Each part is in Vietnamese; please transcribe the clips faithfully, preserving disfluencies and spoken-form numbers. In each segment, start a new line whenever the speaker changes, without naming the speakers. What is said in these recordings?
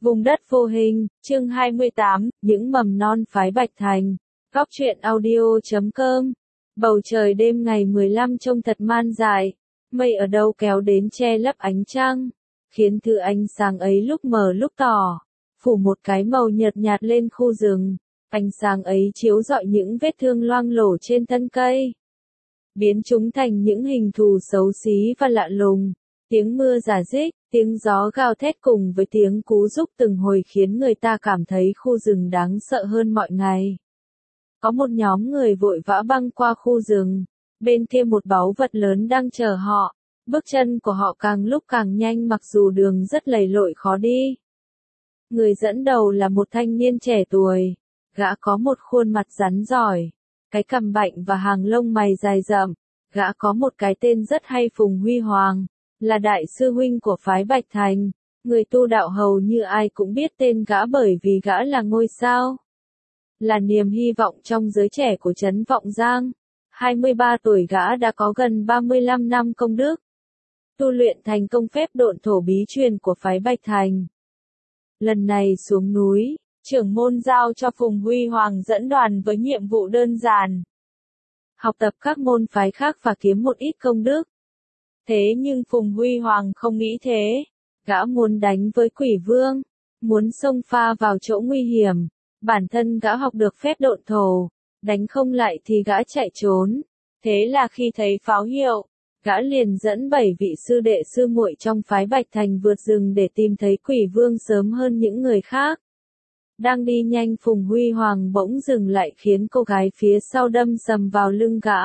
Vùng đất vô hình, chương hai mươi tám, những mầm non phái Bạch Thành. Góc truyện audio chấm com. Bầu trời đêm ngày mười lăm trông thật man dại, mây ở đâu kéo đến che lấp ánh trăng, khiến thứ ánh sáng ấy lúc mờ lúc tỏ, phủ một cái màu nhợt nhạt lên khu rừng. Ánh sáng ấy chiếu rọi những vết thương loang lổ trên thân cây, biến chúng thành những hình thù xấu xí và lạ lùng. Tiếng mưa rả rích, tiếng gió gào thét cùng với tiếng cú rúc từng hồi khiến người ta cảm thấy khu rừng đáng sợ hơn mọi ngày. Có một nhóm người vội vã băng qua khu rừng, bên kia một báu vật lớn đang chờ họ. Bước chân của họ càng lúc càng nhanh mặc dù đường rất lầy lội khó đi. Người dẫn đầu là một thanh niên trẻ tuổi, gã có một khuôn mặt rắn giỏi, cái cằm bạnh và hàng lông mày dài rậm. Gã có một cái tên rất hay, Phùng Huy Hoàng, là đại sư huynh của phái Bạch Thành. Người tu đạo hầu như ai cũng biết tên gã bởi vì gã là ngôi sao, là niềm hy vọng trong giới trẻ của trấn Vọng Giang. hai mươi ba tuổi gã đã có gần ba mươi lăm năm công đức, tu luyện thành công phép độn thổ bí truyền của phái Bạch Thành. Lần này xuống núi, trưởng môn giao cho Phùng Huy Hoàng dẫn đoàn với nhiệm vụ đơn giản: học tập các môn phái khác và kiếm một ít công đức. Thế nhưng Phùng Huy Hoàng không nghĩ thế. Gã muốn đánh với Quỷ Vương, muốn xông pha vào chỗ nguy hiểm. Bản thân gã học được phép độn thổ, đánh không lại thì gã chạy trốn. Thế là khi thấy pháo hiệu, gã liền dẫn bảy vị sư đệ sư muội trong phái Bạch Thành vượt rừng để tìm thấy Quỷ Vương sớm hơn những người khác. Đang đi nhanh, Phùng Huy Hoàng bỗng dừng lại khiến cô gái phía sau đâm sầm vào lưng gã.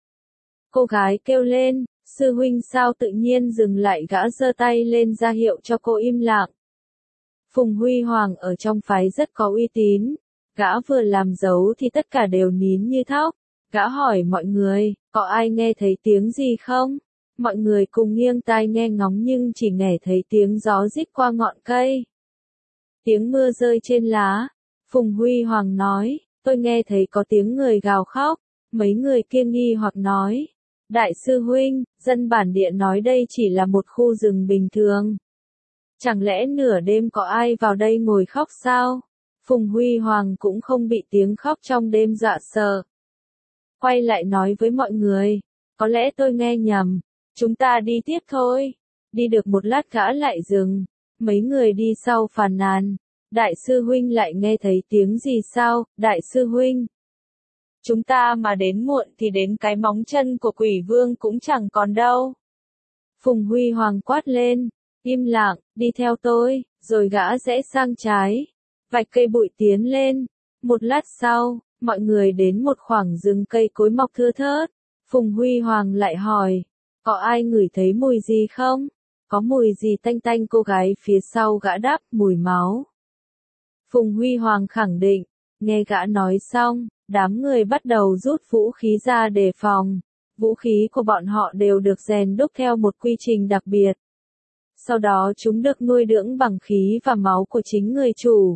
Cô gái kêu lên: "Sư huynh!" Sao tự nhiên dừng lại? Gã giơ tay lên ra hiệu cho cô im lặng. Phùng Huy Hoàng ở trong phái rất có uy tín, gã vừa làm dấu thì tất cả đều nín như thóc. Gã hỏi mọi người: "Có ai nghe thấy tiếng gì không?" Mọi người cùng nghiêng tai nghe ngóng nhưng chỉ nghe thấy tiếng gió rít qua ngọn cây, tiếng mưa rơi trên lá. Phùng Huy Hoàng nói: "Tôi nghe thấy có tiếng người gào khóc." Mấy người kia nghi hoặc nói: "Đại sư huynh, dân bản địa nói đây chỉ là một khu rừng bình thường. Chẳng lẽ nửa đêm có ai vào đây ngồi khóc sao?" Phùng Huy Hoàng cũng không bị tiếng khóc trong đêm dọa sợ. Quay lại nói với mọi người: "Có lẽ tôi nghe nhầm, chúng ta đi tiếp thôi." Đi được một lát gã lại dừng. Mấy người đi sau phàn nàn: "Đại sư huynh, lại nghe thấy tiếng gì sao?" "Đại sư huynh, chúng ta mà đến muộn thì đến cái móng chân của Quỷ Vương cũng chẳng còn đâu." Phùng Huy Hoàng quát lên: "Im lặng, đi theo tôi." Rồi gã rẽ sang trái, vạch cây bụi tiến lên. Một lát sau, mọi người đến một khoảng rừng cây cối mọc thưa thớt. Phùng Huy Hoàng lại hỏi: "Có ai ngửi thấy mùi gì không?" "Có mùi gì tanh tanh?" Cô gái phía sau gã đáp: "Mùi máu." Phùng Huy Hoàng khẳng định. Nghe gã nói xong, đám người bắt đầu rút vũ khí ra đề phòng. Vũ khí của bọn họ đều được rèn đúc theo một quy trình đặc biệt. Sau đó chúng được nuôi dưỡng bằng khí và máu của chính người chủ.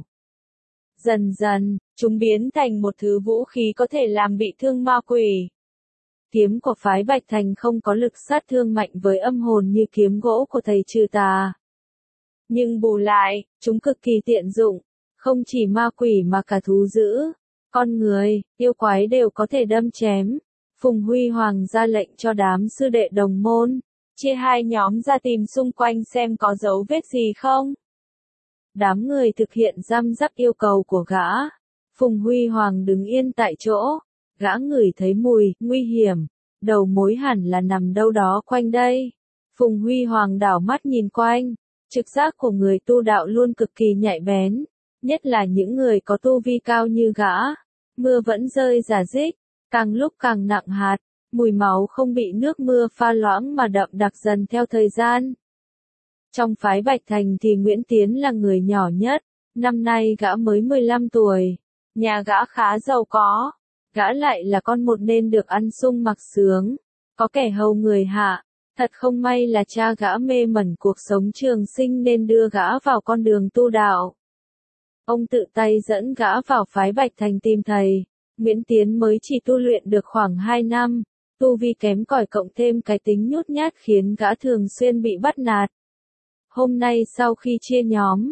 Dần dần, chúng biến thành một thứ vũ khí có thể làm bị thương ma quỷ. Kiếm của phái Bạch Thành không có lực sát thương mạnh với âm hồn như kiếm gỗ của thầy trừ tà. Nhưng bù lại, chúng cực kỳ tiện dụng. Không chỉ ma quỷ mà cả thú dữ, con người, yêu quái đều có thể đâm chém. Phùng Huy Hoàng ra lệnh cho đám sư đệ đồng môn, chia hai nhóm ra tìm xung quanh xem có dấu vết gì không. Đám người thực hiện răm rắp yêu cầu của gã. Phùng Huy Hoàng đứng yên tại chỗ. Gã ngửi thấy mùi nguy hiểm, đầu mối hẳn là nằm đâu đó quanh đây. Phùng Huy Hoàng đảo mắt nhìn quanh. Trực giác của người tu đạo luôn cực kỳ nhạy bén, nhất là những người có tu vi cao như gã. Mưa vẫn rơi rả rích, càng lúc càng nặng hạt. Mùi máu không bị nước mưa pha loãng mà đậm đặc dần theo thời gian. Trong phái Bạch Thành thì Nguyễn Tiến là người nhỏ nhất. Năm nay gã mới mười lăm tuổi. Nhà gã khá giàu có. Gã lại là con một nên được ăn sung mặc sướng, có kẻ hầu người hạ. Thật không may là cha gã mê mẩn cuộc sống trường sinh nên đưa gã vào con đường tu đạo. Ông tự tay dẫn gã vào phái Bạch Thành tìm thầy. Nguyễn Tiến mới chỉ tu luyện được khoảng hai năm, tu vi kém cỏi cộng thêm cái tính nhút nhát khiến gã thường xuyên bị bắt nạt. Hôm nay sau khi chia nhóm,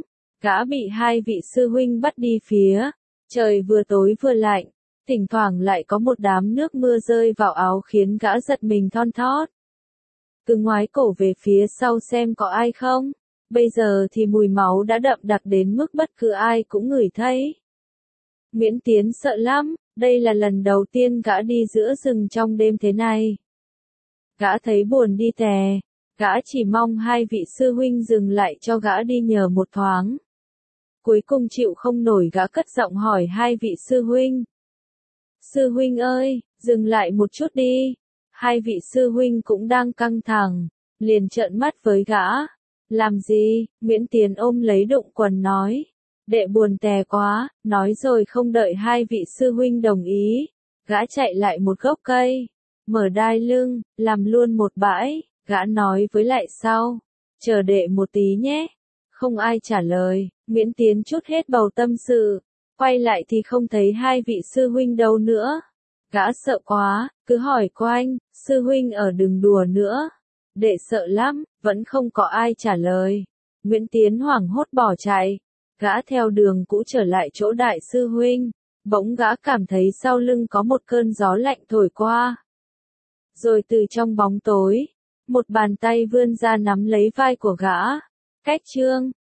Gã bị hai vị sư huynh bắt đi phía, trời vừa tối vừa lạnh, thỉnh thoảng lại có một đám nước mưa rơi vào áo khiến gã giật mình thon thót. Cứ ngoái cổ về phía sau xem có ai không, bây giờ thì mùi máu đã đậm đặc đến mức bất cứ ai cũng ngửi thấy. Nguyễn Tiến sợ lắm, đây là lần đầu tiên gã đi giữa rừng trong đêm thế này. Gã thấy buồn đi tè, gã chỉ mong hai vị sư huynh dừng lại cho gã đi nhờ một thoáng. Cuối cùng chịu không nổi gã cất giọng hỏi hai vị sư huynh. Sư huynh ơi, dừng lại một chút đi. Hai vị sư huynh cũng đang căng thẳng, liền trợn mắt với gã. Làm gì? Nguyễn Tiến ôm lấy đụng quần nói. Đệ buồn tè quá, nói rồi không đợi hai vị sư huynh đồng ý. Gã chạy lại một gốc cây, mở đai lưng, làm luôn một bãi, gã nói với lại sau. Chờ đệ một tí nhé. Không ai trả lời, Nguyễn Tiến trút hết bầu tâm sự. Quay lại thì không thấy hai vị sư huynh đâu nữa. Gã sợ quá, cứ hỏi quanh, sư huynh ở đừng đùa nữa. Đệ sợ lắm, vẫn không có ai trả lời. Nguyễn Tiến hoảng hốt bỏ chạy. Gã theo đường cũ trở lại chỗ đại sư huynh. Bỗng gã cảm thấy sau lưng có một cơn gió lạnh thổi qua. Rồi từ trong bóng tối, một bàn tay vươn ra nắm lấy vai của gã. Cách chương